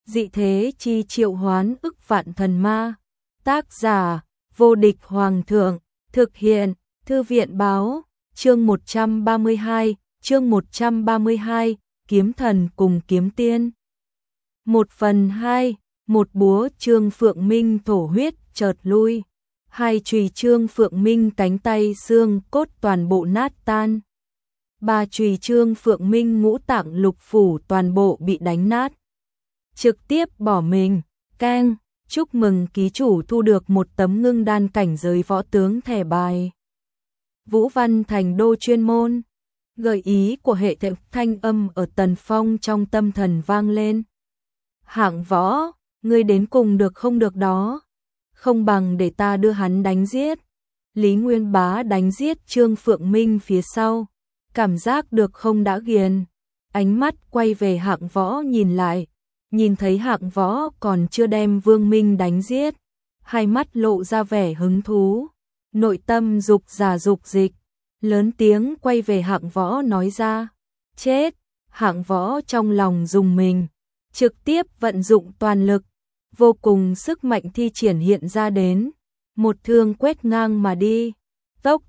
Dị thế chi triệu hoán ức vạn thần ma. Tác giả: Vô địch hoàng thượng. Thực hiện: Thư viện báo. Chương 132, Kiếm thần cùng kiếm tiên. 1/2, một búa Trương Phượng Minh thổ huyết chợt lui. Hai chùy Trương Phượng Minh cánh tay xương cốt toàn bộ nát tan. Ba chùy Trương Phượng Minh ngũ tạng lục phủ toàn bộ bị đánh nát. Trực tiếp bỏ mình. Keng, chúc mừng ký chủ thu được một tấm ngưng đan cảnh giới võ tướng thẻ bài. Vũ Văn Thành Đô chuyên môn. Gợi ý của hệ thống thanh âm ở Tần Phong trong tâm thần vang lên. Hạng võ, ngươi đến cùng được không được đó. Không bằng để ta đưa hắn đánh giết. Lý Nguyên Bá đánh giết Trương Phượng Minh phía sau. Cảm giác được không đã ghiền. Ánh mắt quay về Hạng Võ nhìn lại. Nhìn thấy Hạng Võ còn chưa đem Vương Minh đánh giết. Hai mắt lộ ra vẻ hứng thú. Nội tâm dục giả dục dịch. Lớn tiếng quay về Hạng Võ nói ra. Chết! Hạng Võ trong lòng rùng mình. Trực tiếp vận dụng toàn lực. Vô cùng sức mạnh thi triển hiện ra đến. Một thương quét ngang mà đi. Tốc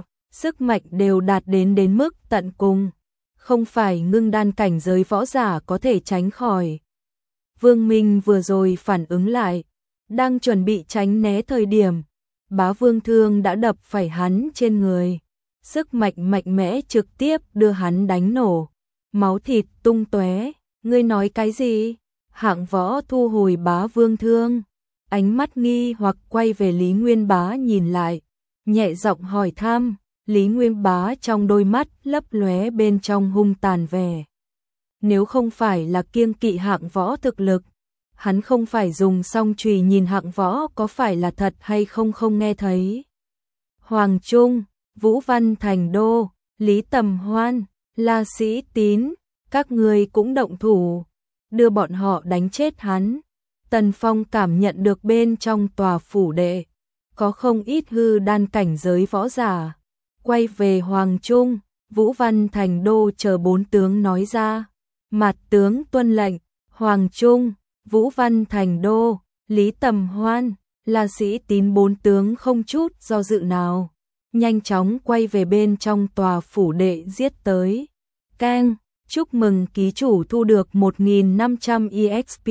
sức mạnh đều đạt đến mức tận cùng. Không phải ngưng đan cảnh giới võ giả có thể tránh khỏi. Vương Minh vừa rồi phản ứng lại. Đang chuẩn bị tránh né thời điểm. Bá Vương thương đã đập phải hắn trên người. Sức mạnh mạnh mẽ trực tiếp đưa hắn đánh nổ. Máu thịt tung tóe. Ngươi nói cái gì? Hạng Võ thu hồi Bá Vương thương. Ánh mắt nghi hoặc quay về Lý Nguyên Bá nhìn lại. Nhẹ giọng hỏi thăm. Lý Nguyên Bá trong đôi mắt lấp lóe bên trong hung tàn vẻ. Nếu không phải là kiêng kỵ Hạng Võ thực lực, hắn không phải dùng song chùy nhìn Hạng Võ có phải là thật hay không nghe thấy. Hoàng Trung, Vũ Văn Thành Đô, Lý Tầm Hoan, La Sĩ Tín, các người cũng động thủ, đưa bọn họ đánh chết hắn. Tần Phong cảm nhận được bên trong tòa phủ đệ có không ít hư đan cảnh giới võ giả. Quay về Hoàng Trung, Vũ Văn Thành Đô chờ bốn tướng nói ra. Mặt tướng tuân lệnh. Hoàng Trung, Vũ Văn Thành Đô, Lý Tầm Hoan, La Sĩ Tín bốn tướng không chút do dự nào. Nhanh chóng quay về bên trong tòa phủ đệ giết tới. Keng, chúc mừng ký chủ thu được 1.500 EXP.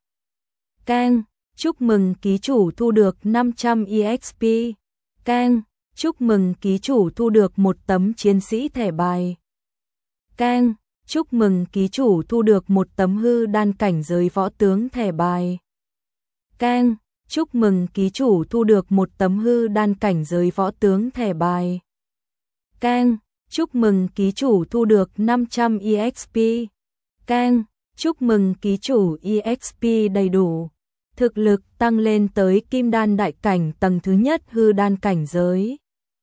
Keng, chúc mừng ký chủ thu được 500 EXP. Keng, chúc mừng ký chủ thu được một tấm chiến sĩ thẻ bài. Keng, chúc mừng ký chủ thu được một tấm hư đan cảnh giới võ tướng thẻ bài. Keng, chúc mừng ký chủ thu được một tấm hư đan cảnh giới võ tướng thẻ bài. Keng, chúc mừng ký chủ thu được 500 EXP. Keng, chúc mừng ký chủ EXP đầy đủ. Thực lực tăng lên tới kim đan đại cảnh tầng thứ nhất hư đan cảnh giới.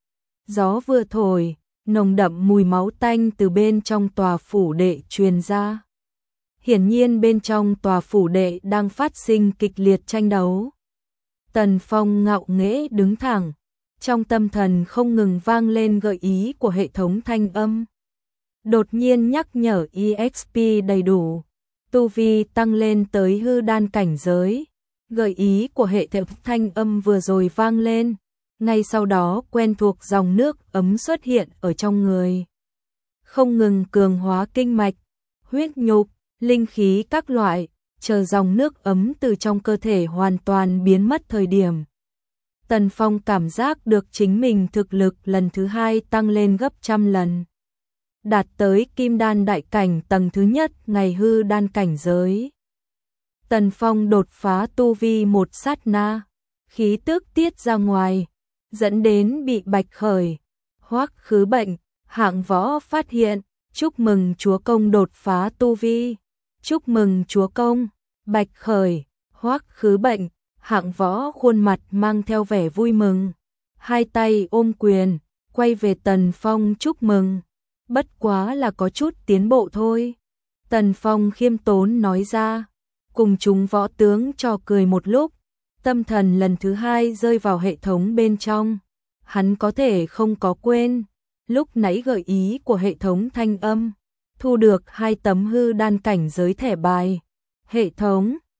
Gió vừa thổi, nồng đậm mùi máu tanh từ bên trong tòa phủ đệ truyền ra. Hiển nhiên bên trong tòa phủ đệ đang phát sinh kịch liệt tranh đấu. Tần Phong ngạo nghễ đứng thẳng, trong tâm thần không ngừng vang lên gợi ý của hệ thống thanh âm. Đột nhiên nhắc nhở EXP đầy đủ, tu vi tăng lên tới hư đan cảnh giới. Gợi ý của hệ thống thanh âm vừa rồi vang lên. Ngay sau đó quen thuộc dòng nước ấm xuất hiện ở trong người. Không ngừng cường hóa kinh mạch, huyết nhục, linh khí các loại, chờ dòng nước ấm từ trong cơ thể hoàn toàn biến mất thời điểm. Tần Phong cảm giác được chính mình thực lực lần thứ hai tăng lên gấp trăm lần. Đạt tới kim đan đại cảnh tầng thứ nhất ngày hư đan cảnh giới. Tần Phong đột phá tu vi một sát na, khí tức tiết ra ngoài, dẫn đến bị bạch khởi, hoắc khứ bệnh. Hạng Võ phát hiện, chúc mừng chúa công đột phá tu vi, chúc mừng chúa công. Bạch khởi, hoắc khứ bệnh. Hạng Võ khuôn mặt mang theo vẻ vui mừng, hai tay ôm quyền, quay về Tần Phong chúc mừng. Bất quá là có chút tiến bộ thôi. Tần Phong khiêm tốn nói ra. Cùng chúng võ tướng trò cười một lúc, tâm thần lần thứ hai rơi vào hệ thống bên trong. Hắn có thể không có quên, lúc nãy gợi ý của hệ thống thanh âm, thu được 2 tấm hư đan cảnh giới thẻ bài. Hệ thống,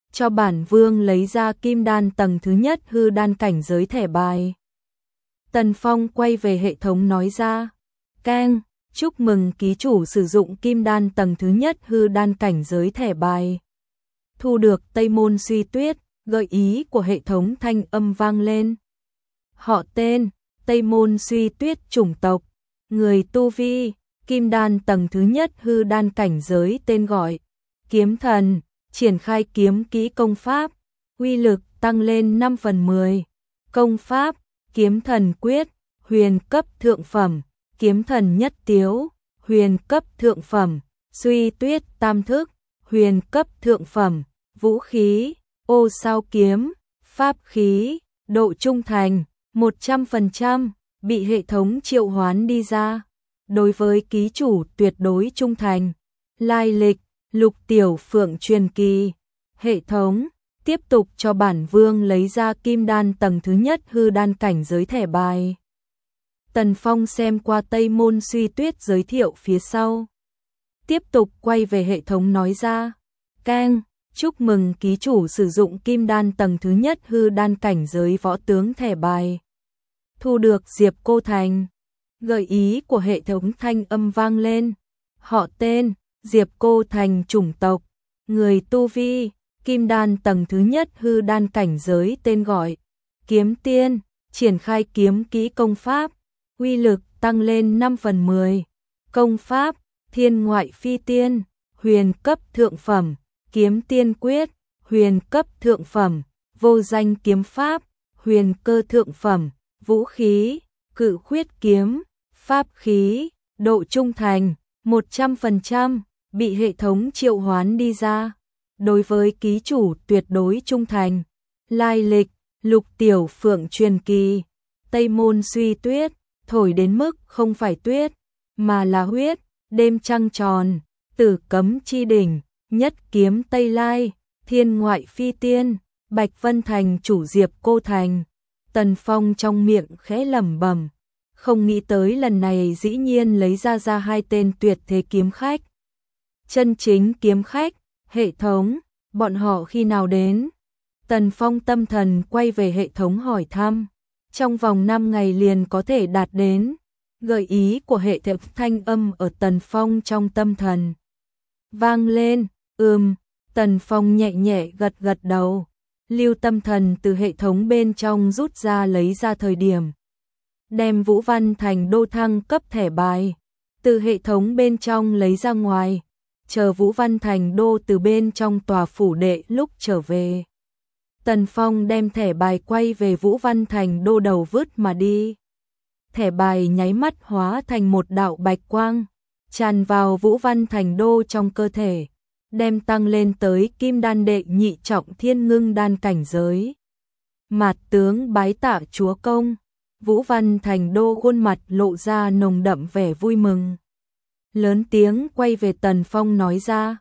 cho bản vương lấy ra kim đan tầng thứ nhất hư đan cảnh giới thẻ bài. Tần Phong quay về hệ thống nói ra, keng, chúc mừng ký chủ sử dụng kim đan tầng thứ nhất hư đan cảnh giới thẻ bài. Thu được Tây Môn Suy Tuyết, gợi ý của hệ thống thanh âm vang lên. Họ tên, Tây Môn Suy Tuyết, chủng tộc, người tu vi, kim đan tầng thứ nhất hư đan cảnh giới, tên gọi, kiếm thần, triển khai kiếm kỹ công pháp, uy lực tăng lên 5/10. Công pháp, kiếm thần quyết, huyền cấp thượng phẩm, kiếm thần nhất tiếu, huyền cấp thượng phẩm, Suy Tuyết tam thức, huyền cấp thượng phẩm, vũ khí, ô sao kiếm, pháp khí, độ trung thành, 100%, bị hệ thống triệu hoán đi ra. Đối với ký chủ tuyệt đối trung thành. Lai lịch, Lục Tiểu Phượng truyền kỳ. Hệ thống, tiếp tục cho bản vương lấy ra kim đan tầng thứ nhất hư đan cảnh giới thẻ bài. Tần Phong xem qua Tây Môn Suy Tuyết giới thiệu phía sau. Tiếp tục quay về hệ thống nói ra, keng, chúc mừng ký chủ sử dụng kim đan tầng thứ nhất hư đan cảnh giới võ tướng thẻ bài. Thu được Diệp Cô Thành. Gợi ý của hệ thống thanh âm vang lên. Họ tên, Diệp Cô Thành, chủng tộc, người tu vi, kim đan tầng thứ nhất hư đan cảnh giới, tên gọi, kiếm tiên, triển khai kiếm kỹ công pháp, uy lực tăng lên 5/10. Công pháp, thiên ngoại phi tiên, huyền cấp thượng phẩm, kiếm tiên quyết, huyền cấp thượng phẩm, vô danh kiếm pháp, huyền cơ thượng phẩm, vũ khí, cự khuyết kiếm, pháp khí, độ trung thành, 100%, bị hệ thống triệu hoán đi ra. Đối với ký chủ tuyệt đối trung thành. Lai lịch, Lục Tiểu Phượng truyền kỳ. Tây Môn Suy Tuyết, thổi đến mức không phải tuyết, mà là huyết, đêm trăng tròn, Tử Cấm Chi Đỉnh, nhất kiếm Tây Lai, thiên ngoại phi tiên, Bạch Vân Thành chủ Diệp Cô Thành. Tần Phong trong miệng khẽ lẩm bẩm, không nghĩ tới lần này dĩ nhiên lấy ra hai tên tuyệt thế kiếm khách. Chân chính kiếm khách, hệ thống, bọn họ khi nào đến? Tần Phong tâm thần quay về hệ thống hỏi thăm, trong vòng 5 ngày liền có thể đạt đến. Gợi ý của hệ thống thanh âm ở Tần Phong trong tâm thần vang lên. Tần Phong nhẹ nhẹ gật đầu. Lưu tâm thần từ hệ thống bên trong rút ra, lấy ra thời điểm đem Vũ Văn Thành đô thăng cấp thẻ bài từ hệ thống bên trong lấy ra ngoài, chờ Vũ Văn Thành đô từ bên trong tòa phủ đệ lúc trở về. Tần Phong đem thẻ bài quay về Vũ Văn Thành đô đầu vứt mà đi. Thẻ bài nháy mắt hóa thành một đạo bạch quang, tràn vào Vũ Văn Thành đô trong cơ thể, đem tăng lên tới kim đan đệ nhị trọng thiên ngưng đan cảnh giới. Mạt tướng bái tạ chúa công. Vũ Văn Thành đô khuôn mặt lộ ra nồng đậm vẻ vui mừng. Lớn tiếng quay về Tần Phong nói ra.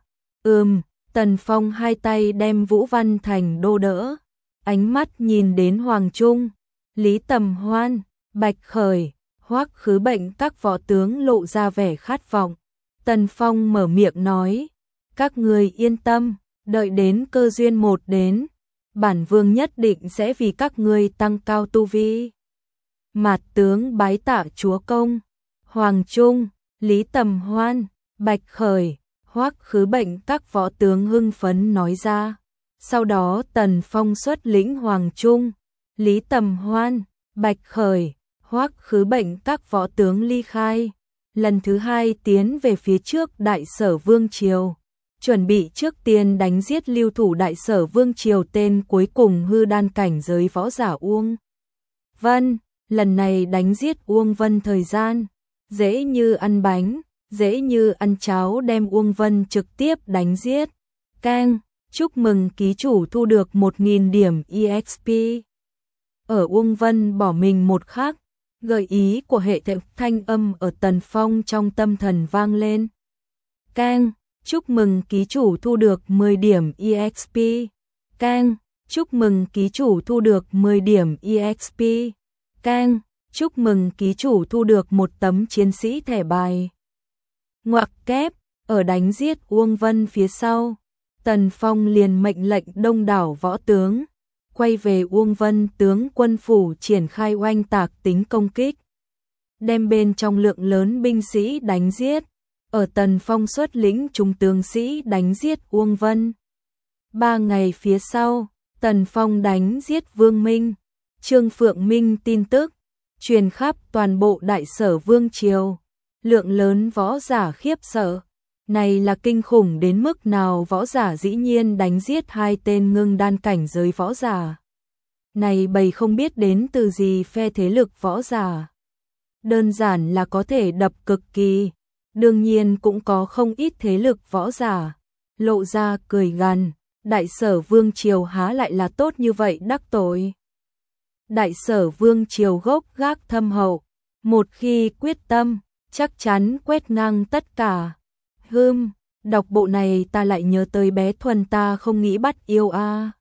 Tần Phong hai tay đem Vũ Văn Thành đô đỡ, ánh mắt nhìn đến Hoàng Trung, Lý Tầm Hoan, Bạch Khởi, Hoắc Khứ Bệnh các võ tướng lộ ra vẻ khát vọng. Tần Phong mở miệng nói, các người yên tâm, đợi đến cơ duyên một đến, bản vương nhất định sẽ vì các ngươi tăng cao tu vi. Mạt tướng bái tạ chúa công. Hoàng Trung, Lý Tầm Hoan, Bạch Khởi, Hoắc Khứ Bệnh các võ tướng hưng phấn nói ra. Sau đó Tần Phong xuất lĩnh Hoàng Trung, Lý Tầm Hoan, Bạch Khởi, Hoắc Khứ Bệnh các võ tướng ly khai, lần thứ hai tiến về phía trước Đại Sở Vương triều, chuẩn bị trước tiên đánh giết lưu thủ Đại Sở Vương triều tên cuối cùng hư đan cảnh giới võ giả Uông Vân. Lần này đánh giết Uông Vân thời gian dễ như ăn bánh, dễ như ăn cháo, đem Uông Vân trực tiếp đánh giết. Keng, chúc mừng ký chủ thu được 1000 điểm EXP. Ở Uông Vân bỏ mình một khắc, gợi ý của hệ thống thanh âm ở Tần Phong trong tâm thần vang lên. Keng, chúc mừng ký chủ thu được 10 điểm EXP. Keng, chúc mừng ký chủ thu được 10 điểm EXP. Keng, chúc mừng ký chủ thu được một tấm chiến sĩ thẻ bài. Ngoặc kép, ở đánh giết Uông Vân phía sau, Tần Phong liền mệnh lệnh đông đảo võ tướng quay về Uông Vân tướng quân phủ triển khai oanh tạc tính công kích, đem bên trong lượng lớn binh sĩ đánh giết. Ở Tần Phong xuất lĩnh chúng tướng sĩ đánh giết Uông Vân. 3 ngày phía sau, Tần Phong đánh giết Vương Minh, Trương Phượng Minh tin tức truyền khắp toàn bộ Đại Sở Vương triều, lượng lớn võ giả khiếp sợ. Này là kinh khủng đến mức nào, võ giả dĩ nhiên đánh giết 2 tên ngưng đan cảnh giới võ giả. Này bầy không biết đến từ gì phe thế lực võ giả. Đơn giản là có thể đập cực kỳ. Đương nhiên cũng có không ít thế lực võ giả lộ ra cười gằn, Đại Sở Vương triều há lại là tốt như vậy đắc tội. Đại Sở Vương triều gốc gác thâm hậu, một khi quyết tâm, chắc chắn quét ngang tất cả. Đọc bộ này ta lại nhớ tới bé Thuần ta không nghĩ bắt yêu a.